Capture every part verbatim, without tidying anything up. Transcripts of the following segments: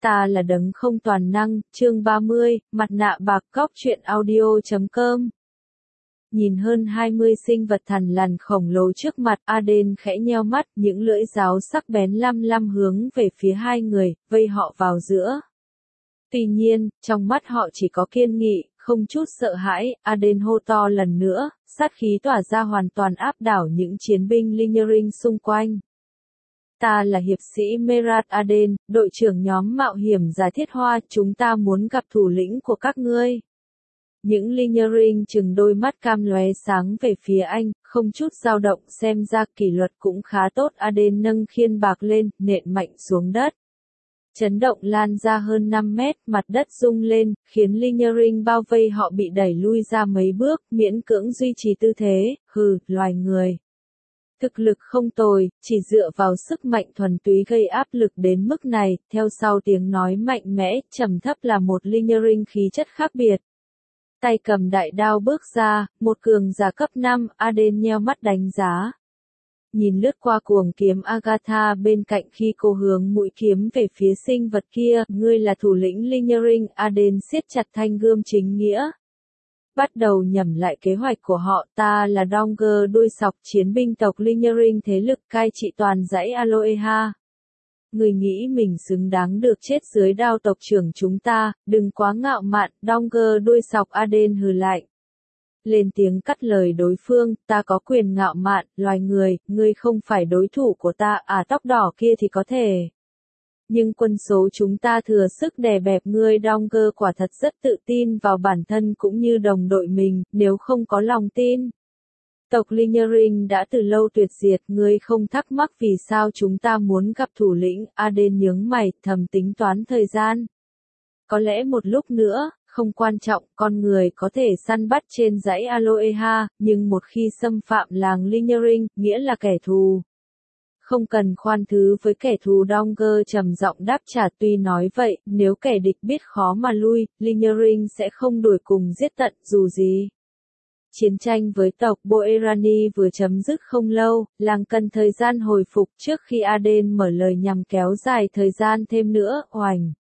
Ta là đấng không toàn năng, chương ba mươi, mặt nạ bạc cóc truyện audio chấm com. Nhìn hơn hai mươi sinh vật thằn lằn khổng lồ trước mặt, Aden khẽ nheo mắt, những lưỡi giáo sắc bén lăm lăm hướng về phía hai người, vây họ vào giữa. Tuy nhiên, trong mắt họ chỉ có kiên nghị, không chút sợ hãi. Aden hô to lần nữa, sát khí tỏa ra hoàn toàn áp đảo những chiến binh Lingering xung quanh. Ta là hiệp sĩ Merat Aden, đội trưởng nhóm mạo hiểm giả thiết hoa, chúng ta muốn gặp thủ lĩnh của các ngươi. Những Lingering chừng đôi mắt cam lóe sáng về phía anh, không chút dao động, xem ra kỷ luật cũng khá tốt. Aden nâng khiên bạc lên, nện mạnh xuống đất. Chấn động lan ra hơn năm mét, mặt đất rung lên, khiến Lingering bao vây họ bị đẩy lui ra mấy bước, miễn cưỡng duy trì tư thế. Hừ, loài người. Thực lực không tồi, chỉ dựa vào sức mạnh thuần túy gây áp lực đến mức này. Theo sau tiếng nói mạnh mẽ, trầm thấp là một Lingering khí chất khác biệt. Tay cầm đại đao bước ra, một cường giả cấp năm. Aden nheo mắt đánh giá. Nhìn lướt qua cuồng kiếm Agatha bên cạnh khi cô hướng mũi kiếm về phía sinh vật kia. Ngươi là thủ lĩnh Lingering. Aden siết chặt thanh gươm chính nghĩa. Bắt đầu nhẩm lại kế hoạch của họ. Ta là Donger đuôi sọc, chiến binh tộc Lingering, thế lực cai trị toàn dãy Aloeha. Người nghĩ mình xứng đáng được chết dưới đao tộc trưởng chúng ta, đừng quá ngạo mạn. Donger đuôi sọc. Aden hừ lạnh. Lên tiếng cắt lời đối phương, ta có quyền ngạo mạn, loài người, ngươi không phải đối thủ của ta. À, tóc đỏ kia thì có thể. Nhưng quân số chúng ta thừa sức đè bẹp ngươi. Donger quả thật rất tự tin vào bản thân cũng như đồng đội mình, nếu không có lòng tin. Tộc Lingering đã từ lâu tuyệt diệt, ngươi không thắc mắc vì sao chúng ta muốn gặp thủ lĩnh. Aden nhướng mày, thầm tính toán thời gian. Có lẽ một lúc nữa, không quan trọng, con người có thể săn bắt trên dãy Aloeha, nhưng một khi xâm phạm làng Lingering, nghĩa là kẻ thù. Không cần khoan thứ với kẻ thù. Donger trầm giọng đáp trả. Tuy nói vậy, nếu kẻ địch biết khó mà lui, Lingering sẽ không đuổi cùng giết tận, dù gì. Chiến tranh với tộc Boerani vừa chấm dứt không lâu, làng cần thời gian hồi phục. Trước khi Aden mở lời nhằm kéo dài thời gian thêm nữa. Oành!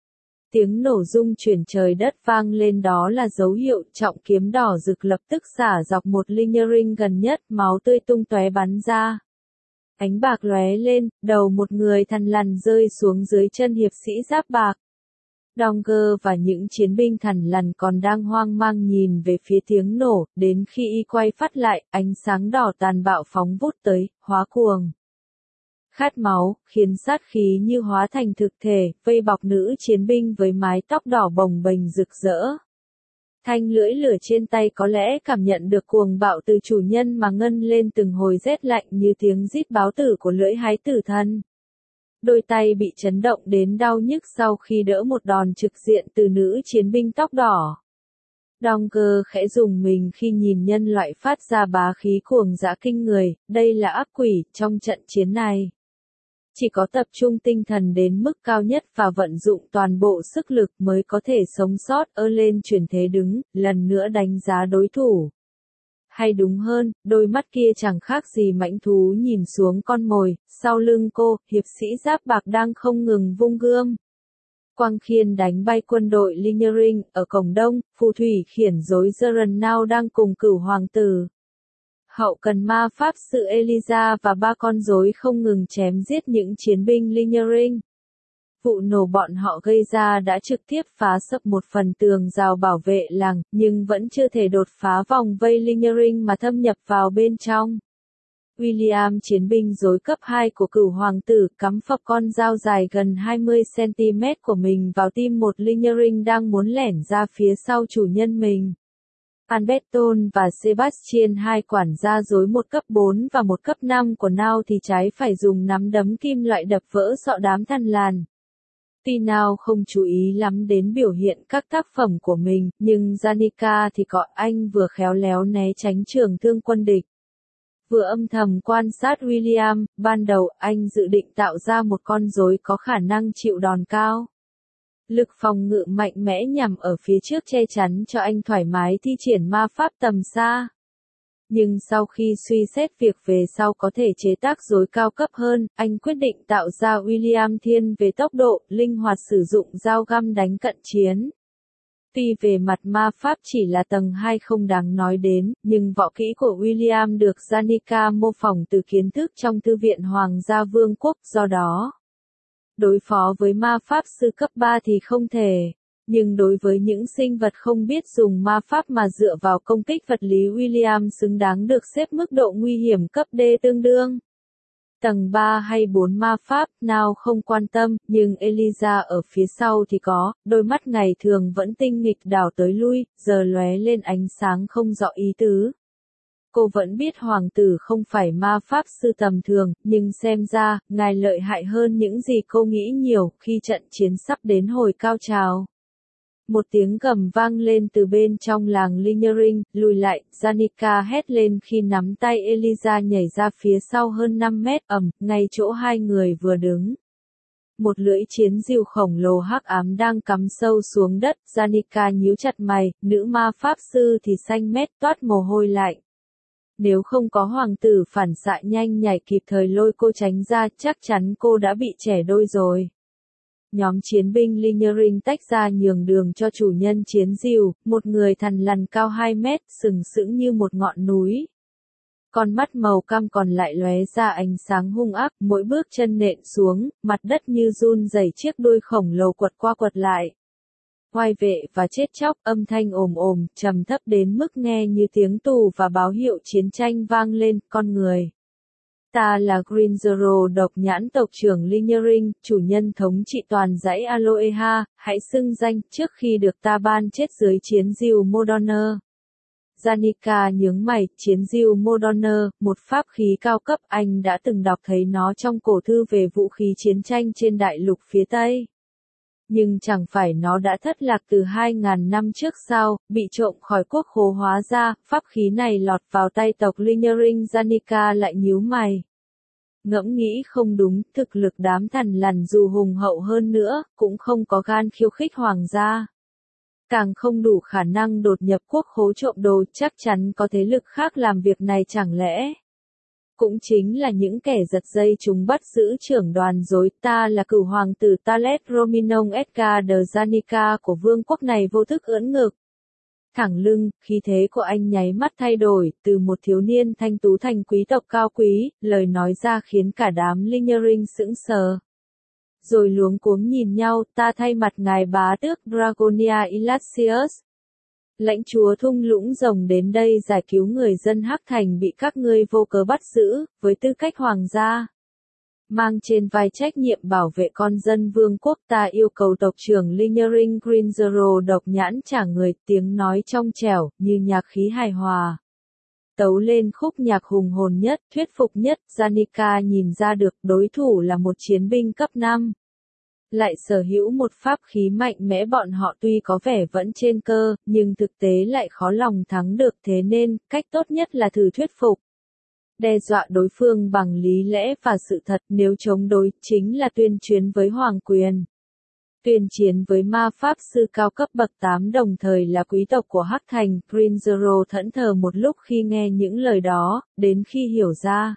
Tiếng nổ rung chuyển trời đất vang lên, đó là dấu hiệu. Trọng kiếm đỏ rực lập tức xả dọc một Lingering gần nhất, máu tươi tung tóe bắn ra. Ánh bạc lóe lên, đầu một người thằn lằn rơi xuống dưới chân hiệp sĩ giáp bạc. Donger và những chiến binh thằn lằn còn đang hoang mang nhìn về phía tiếng nổ, đến khi y quay phát lại, ánh sáng đỏ tàn bạo phóng vút tới, hóa cuồng. Khát máu, khiến sát khí như hóa thành thực thể, vây bọc nữ chiến binh với mái tóc đỏ bồng bềnh rực rỡ. Thanh lưỡi lửa trên tay có lẽ cảm nhận được cuồng bạo từ chủ nhân mà ngân lên từng hồi rét lạnh như tiếng rít báo tử của lưỡi hái tử thần. Đôi tay bị chấn động đến đau nhức sau khi đỡ một đòn trực diện từ nữ chiến binh tóc đỏ. Donger khẽ rùng mình khi nhìn nhân loại phát ra bá khí cuồng dã kinh người. Đây là ác quỷ trong trận chiến này. Chỉ có tập trung tinh thần đến mức cao nhất và vận dụng toàn bộ sức lực mới có thể sống sót. Ơ lên chuyển thế đứng, lần nữa đánh giá đối thủ. Hay đúng hơn, đôi mắt kia chẳng khác gì mãnh thú nhìn xuống con mồi. Sau lưng cô, hiệp sĩ giáp bạc đang không ngừng vung gươm. Quang khiên đánh bay quân đội Lingering. Ở cổng đông, phù thủy khiển rối Zerennau đang cùng cửu hoàng tử. Hậu cần ma pháp sư Eliza và ba con rối không ngừng chém giết những chiến binh Lingering. Vụ nổ bọn họ gây ra đã trực tiếp phá sập một phần tường rào bảo vệ làng, nhưng vẫn chưa thể đột phá vòng vây Lingering mà thâm nhập vào bên trong. William, chiến binh rối cấp hai của cửu hoàng tử, cắm phập con dao dài gần hai mươi xăng-ti-mét của mình vào tim một Lingering đang muốn lẻn ra phía sau chủ nhân mình. Alberton và Sebastian, hai quản gia rối một cấp bốn và một cấp năm của Now thì trái phải dùng nắm đấm kim loại đập vỡ sọ đám thằn lằn. Tuy Now không chú ý lắm đến biểu hiện các tác phẩm của mình, nhưng Janica thì có. Anh vừa khéo léo né tránh trường thương quân địch, vừa âm thầm quan sát William. Ban đầu anh dự định tạo ra một con rối có khả năng chịu đòn cao. Lực phòng ngự mạnh mẽ nhằm ở phía trước che chắn cho anh thoải mái thi triển ma pháp tầm xa. Nhưng sau khi suy xét việc về sau có thể chế tác rối cao cấp hơn, anh quyết định tạo ra William thiên về tốc độ, linh hoạt sử dụng dao găm đánh cận chiến. Tuy về mặt ma pháp chỉ là tầng hai không đáng nói đến, nhưng võ kỹ của William được Janica mô phỏng từ kiến thức trong Thư viện Hoàng gia Vương quốc, do đó đối phó với ma pháp sư cấp ba thì không thể. Nhưng đối với những sinh vật không biết dùng ma pháp mà dựa vào công kích vật lý, William xứng đáng được xếp mức độ nguy hiểm cấp D tương đương. Tầng ba hay bốn ma pháp, nào không quan tâm, nhưng Eliza ở phía sau thì có, đôi mắt ngày thường vẫn tinh nghịch đảo tới lui, giờ lóe lên ánh sáng không rõ ý tứ. Cô vẫn biết hoàng tử không phải ma pháp sư tầm thường, nhưng xem ra, ngài lợi hại hơn những gì cô nghĩ nhiều, khi trận chiến sắp đến hồi cao trào. Một tiếng gầm vang lên từ bên trong làng Linyering, lùi lại, Janica hét lên khi nắm tay Eliza nhảy ra phía sau hơn năm mét, ầm, ngay chỗ hai người vừa đứng. Một lưỡi chiến diều khổng lồ hắc ám đang cắm sâu xuống đất, Janica nhíu chặt mày, nữ ma pháp sư thì xanh mét toát mồ hôi lạnh. Nếu không có hoàng tử phản xạ nhanh nhảy kịp thời lôi cô tránh ra, chắc chắn cô đã bị chẻ đôi rồi. Nhóm chiến binh Linyering tách ra nhường đường cho chủ nhân chiến diều, một người thằn lằn cao hai mét, sừng sững như một ngọn núi. Con mắt màu cam còn lại lóe ra ánh sáng hung ác, mỗi bước chân nện xuống, mặt đất như run rẩy, chiếc đuôi khổng lồ quật qua quật lại. Oai vệ và chết chóc, âm thanh ồm ồm, trầm thấp đến mức nghe như tiếng tù và báo hiệu chiến tranh vang lên, con người. Ta là Grinzero độc nhãn tộc trưởng Linyering, chủ nhân thống trị toàn dãy Aloeha, hãy xưng danh trước khi được ta ban chết dưới chiến diều Modorner. Janica nhướng mày, chiến diều Modorner, một pháp khí cao cấp, anh đã từng đọc thấy nó trong cổ thư về vũ khí chiến tranh trên đại lục phía Tây. Nhưng chẳng phải nó đã thất lạc từ hai ngàn năm trước sao, bị trộm khỏi quốc khố, hóa ra, pháp khí này lọt vào tay tộc Linyering. Janica lại nhíu mày. Ngẫm nghĩ không đúng, thực lực đám thằn lằn dù hùng hậu hơn nữa, cũng không có gan khiêu khích hoàng gia. Càng không đủ khả năng đột nhập quốc khố trộm đồ, chắc chắn có thế lực khác làm việc này chẳng lẽ. Cũng chính là những kẻ giật dây chúng bắt giữ trưởng đoàn rối. Ta là cửu hoàng tử Talet Rominon Edgar de Janica của vương quốc này vô thức ưỡn ngực. Thẳng lưng, khí thế của anh nháy mắt thay đổi, từ một thiếu niên thanh tú thành quý tộc cao quý, lời nói ra khiến cả đám Linyering sững sờ. Rồi luống cuống nhìn nhau, ta thay mặt ngài bá tước Dragonia Elassius. Lãnh chúa thung lũng rồng đến đây giải cứu người dân Hắc Thành bị các ngươi vô cớ bắt giữ, với tư cách hoàng gia. Mang trên vai trách nhiệm bảo vệ con dân vương quốc, ta yêu cầu tộc trưởng Linyering Grinzero độc nhãn trả người, tiếng nói trong trẻo, như nhạc khí hài hòa. Tấu lên khúc nhạc hùng hồn nhất, thuyết phục nhất, Janica nhìn ra được đối thủ là một chiến binh cấp năm. Lại sở hữu một pháp khí mạnh mẽ, bọn họ tuy có vẻ vẫn trên cơ, nhưng thực tế lại khó lòng thắng được, thế nên, cách tốt nhất là thử thuyết phục. Đe dọa đối phương bằng lý lẽ và sự thật, nếu chống đối, chính là tuyên chiến với hoàng quyền. Tuyên chiến với ma pháp sư cao cấp bậc tám đồng thời là quý tộc của Hắc Thành, Grinzero thẫn thờ một lúc khi nghe những lời đó, đến khi hiểu ra.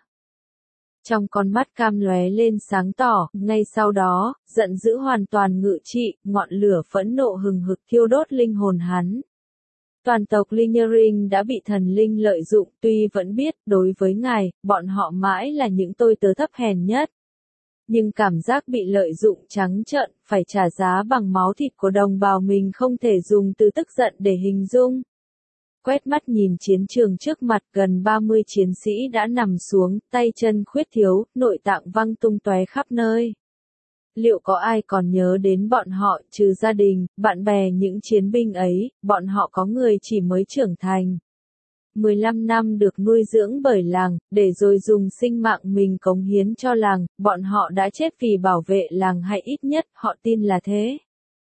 Trong con mắt cam lóe lên sáng tỏ, ngay sau đó, giận dữ hoàn toàn ngự trị, ngọn lửa phẫn nộ hừng hực thiêu đốt linh hồn hắn. Toàn tộc Linyering đã bị thần linh lợi dụng, tuy vẫn biết, đối với ngài, bọn họ mãi là những tôi tớ thấp hèn nhất. Nhưng cảm giác bị lợi dụng trắng trợn, phải trả giá bằng máu thịt của đồng bào mình không thể dùng từ tức giận để hình dung. Quét mắt nhìn chiến trường trước mặt, gần ba mươi chiến sĩ đã nằm xuống, tay chân khuyết thiếu, nội tạng văng tung tóe khắp nơi. Liệu có ai còn nhớ đến bọn họ, trừ gia đình, bạn bè những chiến binh ấy, bọn họ có người chỉ mới trưởng thành. mười lăm năm được nuôi dưỡng bởi làng, để rồi dùng sinh mạng mình cống hiến cho làng, bọn họ đã chết vì bảo vệ làng, hay ít nhất, họ tin là thế.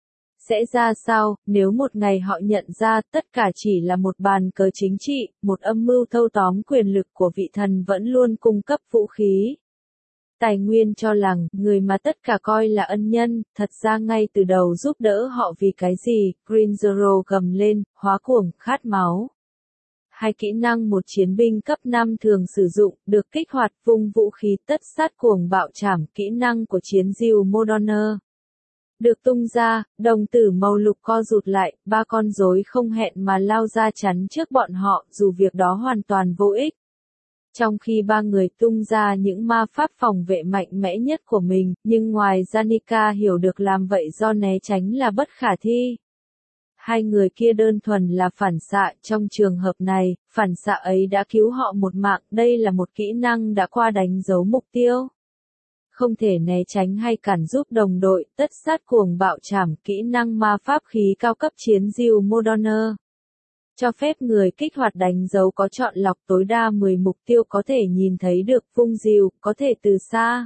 Sẽ ra sao, nếu một ngày họ nhận ra tất cả chỉ là một bàn cờ chính trị, một âm mưu thâu tóm quyền lực của vị thần vẫn luôn cung cấp vũ khí, tài nguyên cho làng, người mà tất cả coi là ân nhân, thật ra ngay từ đầu giúp đỡ họ vì cái gì, Grinzero gầm lên, hóa cuồng, khát máu. hai kỹ năng một chiến binh cấp năm thường sử dụng, được kích hoạt vung vũ khí tất sát cuồng bạo trảm, kỹ năng của chiến diều Mordor. Được tung ra, đồng tử màu lục co rụt lại, ba con rối không hẹn mà lao ra chắn trước bọn họ, dù việc đó hoàn toàn vô ích. Trong khi ba người tung ra những ma pháp phòng vệ mạnh mẽ nhất của mình, nhưng ngoài Janica hiểu được làm vậy do né tránh là bất khả thi. Hai người kia đơn thuần là phản xạ, trong trường hợp này, phản xạ ấy đã cứu họ một mạng, đây là một kỹ năng đã qua đánh dấu mục tiêu. Không thể né tránh hay cản giúp đồng đội, tất sát cuồng bạo trảm, kỹ năng ma pháp khí cao cấp chiến diều Mordor. Cho phép người kích hoạt đánh dấu có chọn lọc tối đa mười mục tiêu có thể nhìn thấy được vung diều, có thể từ xa.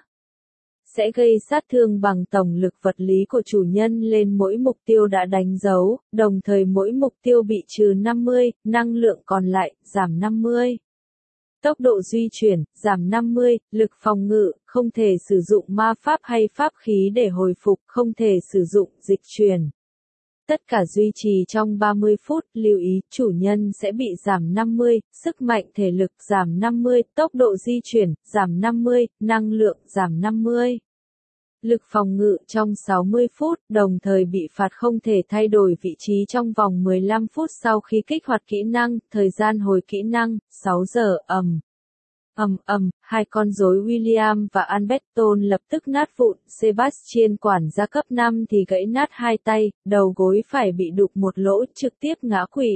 Sẽ gây sát thương bằng tổng lực vật lý của chủ nhân lên mỗi mục tiêu đã đánh dấu, đồng thời mỗi mục tiêu bị trừ năm mươi, năng lượng còn lại, giảm năm mươi. Tốc độ di chuyển, giảm năm mươi, lực phòng ngự, không thể sử dụng ma pháp hay pháp khí để hồi phục, không thể sử dụng dịch chuyển. Tất cả duy trì trong ba mươi phút, lưu ý, chủ nhân sẽ bị giảm năm mươi, sức mạnh thể lực giảm năm mươi, tốc độ di chuyển, giảm năm mươi, năng lượng giảm năm mươi. Lực phòng ngự trong sáu mươi phút, đồng thời bị phạt không thể thay đổi vị trí trong vòng mười lăm phút sau khi kích hoạt kỹ năng, thời gian hồi kỹ năng, sáu giờ, ầm. Ầm ầm, hai con rối William và Alberton lập tức nát vụn, Sebastian quản gia cấp năm thì gãy nát hai tay, đầu gối phải bị đục một lỗ, trực tiếp ngã quỵ.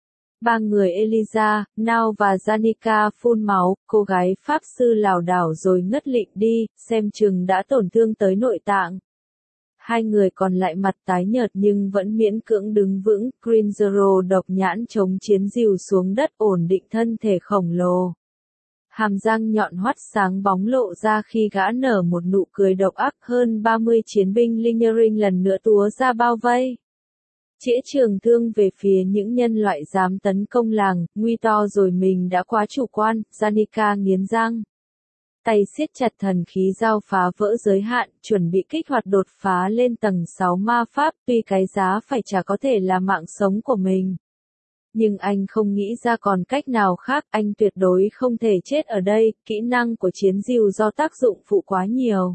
Ba người Eliza, Nao và Janica phun máu, cô gái pháp sư lảo đảo rồi ngất lịm đi, xem chừng đã tổn thương tới nội tạng. Hai người còn lại mặt tái nhợt nhưng vẫn miễn cưỡng đứng vững, Grinzero độc nhãn chống chiến diều xuống đất ổn định thân thể khổng lồ. Hàm răng nhọn hoắt sáng bóng lộ ra khi gã nở một nụ cười độc ác, hơn ba mươi chiến binh Lingering lần nữa túa ra bao vây. Chĩa trường thương về phía những nhân loại dám tấn công làng, nguy to rồi mình đã quá chủ quan, Janica nghiến răng. Tay siết chặt thần khí giao phá vỡ giới hạn, chuẩn bị kích hoạt đột phá lên tầng sáu ma pháp, tuy cái giá phải trả có thể là mạng sống của mình. Nhưng anh không nghĩ ra còn cách nào khác, anh tuyệt đối không thể chết ở đây, kỹ năng của chiến diều do tác dụng phụ quá nhiều.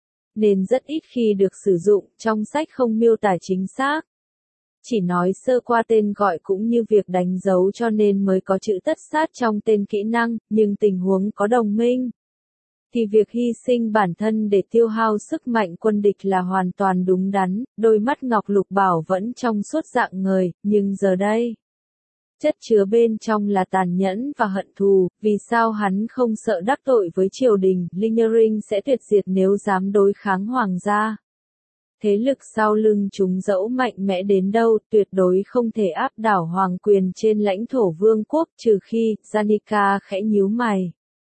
Nên rất ít khi được sử dụng, trong sách không miêu tả chính xác. Chỉ nói sơ qua tên gọi cũng như việc đánh dấu cho nên mới có chữ tất sát trong tên kỹ năng, nhưng tình huống có đồng minh. Thì việc hy sinh bản thân để tiêu hao sức mạnh quân địch là hoàn toàn đúng đắn, đôi mắt Ngọc Lục Bảo vẫn trong suốt dạng ngời, nhưng giờ đây. Chất chứa bên trong là tàn nhẫn và hận thù, vì sao hắn không sợ đắc tội với triều đình, Lingering sẽ tuyệt diệt nếu dám đối kháng hoàng gia. Thế lực sau lưng chúng dẫu mạnh mẽ đến đâu, tuyệt đối không thể áp đảo hoàng quyền trên lãnh thổ vương quốc, trừ khi, Janica khẽ nhíu mày.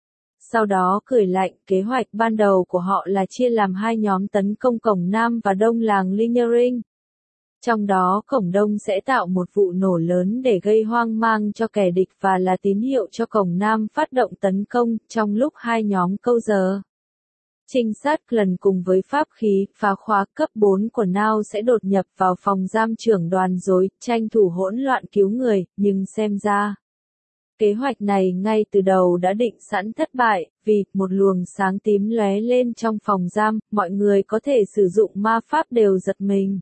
Sau đó cười lạnh, kế hoạch ban đầu của họ là chia làm hai nhóm tấn công cổng Nam và Đông làng Lingering. Trong đó cổng Đông sẽ tạo một vụ nổ lớn để gây hoang mang cho kẻ địch và là tín hiệu cho cổng Nam phát động tấn công, trong lúc hai nhóm câu giờ. Trinh sát lần cùng với pháp khí, phá khóa cấp bốn của Nao sẽ đột nhập vào phòng giam trưởng đoàn rối, tranh thủ hỗn loạn cứu người, nhưng xem ra. Kế hoạch này ngay từ đầu đã định sẵn thất bại, vì, một luồng sáng tím lóe lên trong phòng giam, mọi người có thể sử dụng ma pháp đều giật mình.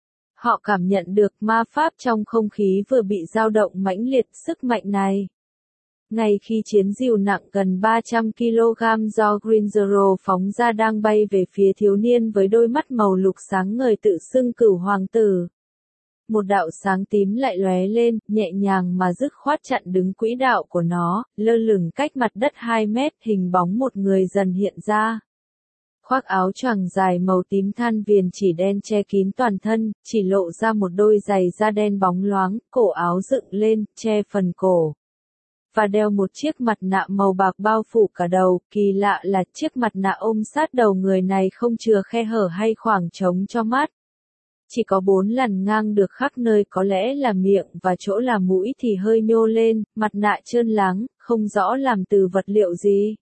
Họ cảm nhận được ma pháp trong không khí vừa bị dao động mãnh liệt, sức mạnh này. Ngay khi chiến diều nặng gần ba trăm ki lô gam do Grinzero phóng ra đang bay về phía thiếu niên với đôi mắt màu lục sáng ngời tự xưng Cửu hoàng tử. Một đạo sáng tím lại lóe lên, nhẹ nhàng mà dứt khoát chặn đứng quỹ đạo của nó, lơ lửng cách mặt đất hai mét, hình bóng một người dần hiện ra. Khoác áo choàng dài màu tím than viền chỉ đen che kín toàn thân, chỉ lộ ra một đôi giày da đen bóng loáng, cổ áo dựng lên, che phần cổ. Và đeo một chiếc mặt nạ màu bạc bao phủ cả đầu, kỳ lạ là chiếc mặt nạ ôm sát đầu người này không chừa khe hở hay khoảng trống cho mắt. Chỉ có bốn lằn ngang được khắc nơi, có lẽ là miệng và chỗ là mũi thì hơi nhô lên, mặt nạ trơn láng, không rõ làm từ vật liệu gì.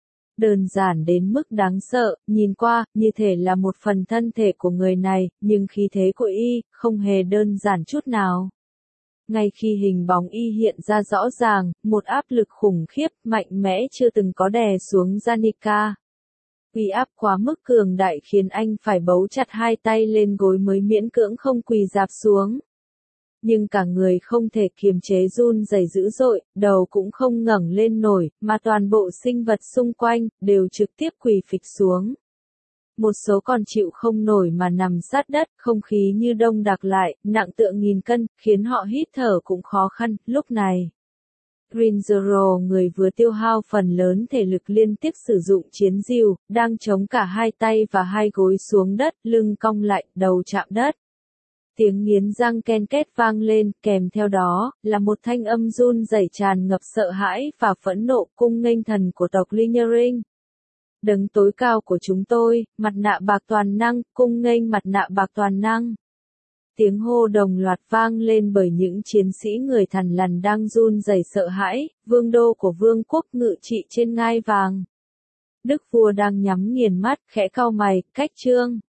Đơn giản đến mức đáng sợ, nhìn qua, như thể là một phần thân thể của người này, nhưng khí thế của y, không hề đơn giản chút nào. Ngay khi hình bóng y hiện ra rõ ràng, một áp lực khủng khiếp, mạnh mẽ chưa từng có đè xuống Janica. Uy áp quá mức cường đại khiến anh phải bấu chặt hai tay lên gối mới miễn cưỡng không quỳ rạp xuống. Nhưng cả người không thể kiềm chế run rẩy dữ dội, đầu cũng không ngẩng lên nổi, mà toàn bộ sinh vật xung quanh, đều trực tiếp quỳ phịch xuống. Một số còn chịu không nổi mà nằm sát đất, không khí như đông đặc lại, nặng tựa nghìn cân, khiến họ hít thở cũng khó khăn, lúc này. Green Zero, người vừa tiêu hao phần lớn thể lực liên tiếp sử dụng chiến diều, đang chống cả hai tay và hai gối xuống đất, lưng cong lại, đầu chạm đất. Tiếng nghiến răng ken két vang lên, kèm theo đó, là một thanh âm run rẩy tràn ngập sợ hãi và phẫn nộ, cung nghênh thần của tộc Lingering. Đấng tối cao của chúng tôi, mặt nạ bạc toàn năng, cung nghênh mặt nạ bạc toàn năng. Tiếng hô đồng loạt vang lên bởi những chiến sĩ người Thằn Lằn đang run rẩy sợ hãi, vương đô của vương quốc ngự trị trên ngai vàng. Đức vua đang nhắm nghiền mắt, khẽ cau mày, cách trương.